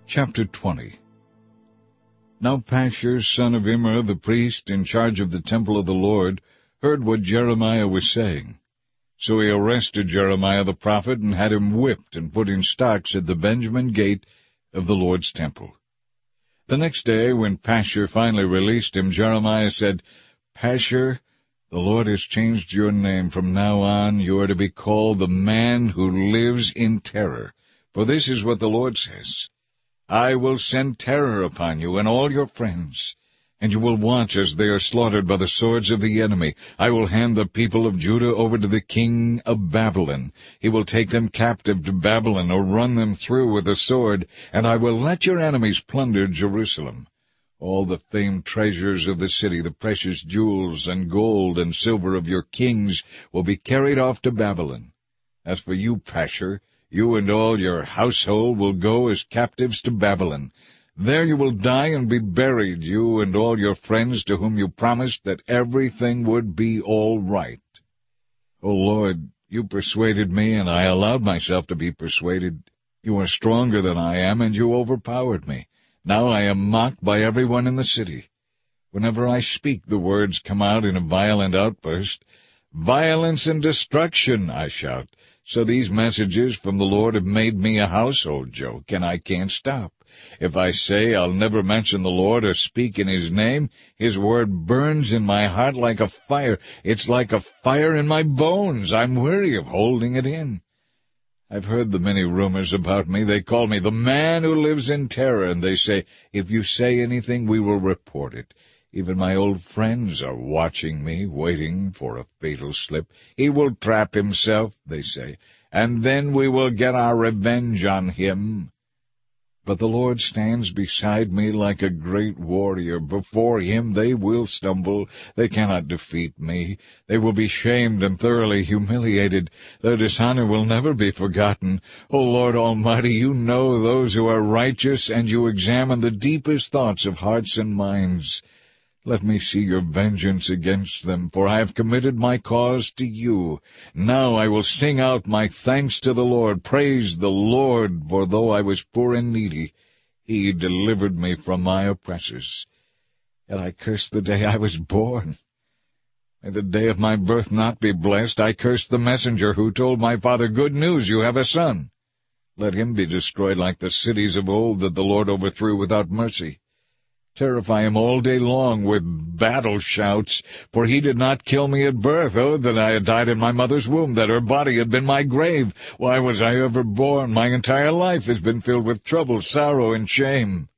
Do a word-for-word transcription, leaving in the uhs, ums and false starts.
Chapter twenty. Now Pashur, son of Immer, the priest, in charge of the temple of the Lord, heard what Jeremiah was saying. So he arrested Jeremiah the prophet and had him whipped and put in stocks at the Benjamin gate of the Lord's temple. The next day, when Pashur finally released him, Jeremiah said, "Pashur, the Lord has changed your name. From now on you are to be called the man who lives in terror. For this is what the Lord says. I will send terror upon you and all your friends, and you will watch as they are slaughtered by the swords of the enemy. I will hand the people of Judah over to the king of Babylon. He will take them captive to Babylon or run them through with a sword, and I will let your enemies plunder Jerusalem. All the famed treasures of the city, the precious jewels and gold and silver of your kings, will be carried off to Babylon. As for you, Pashur, you and all your household will go as captives to Babylon. There you will die and be buried, you and all your friends to whom you promised that everything would be all right. O Lord, you persuaded me, and I allowed myself to be persuaded. You are stronger than I am, and you overpowered me. Now I am mocked by everyone in the city. Whenever I speak, the words come out in a violent outburst. Violence and destruction, I shout. So these messages from the Lord have made me a household joke, and I can't stop. If I say I'll never mention the Lord or speak in his name, his word burns in my heart like a fire. It's like a fire in my bones. I'm weary of holding it in. I've heard the many rumors about me. They call me the man who lives in terror, and they say, if you say anything, we will report it. Even my old friends are watching me, waiting for a fatal slip. He will trap himself, they say, and then we will get our revenge on him. But the Lord stands beside me like a great warrior. Before him they will stumble. They cannot defeat me. They will be shamed and thoroughly humiliated. Their dishonor will never be forgotten. O Lord Almighty, you know those who are righteous, and you examine the deepest thoughts of hearts and minds. Let me see your vengeance against them, for I have committed my cause to you. Now I will sing out my thanks to the Lord. Praise the Lord, for though I was poor and needy, he delivered me from my oppressors. Yet I curse the day I was born. May the day of my birth not be blessed. I curse the messenger who told my father, good news, you have a son. Let him be destroyed like the cities of old that the Lord overthrew without mercy. Terrify him all day long with battle shouts, for he did not kill me at birth. Oh, that I had died in my mother's womb, that her body had been my grave. Why was I ever born? My entire life has been filled with trouble, sorrow, and shame.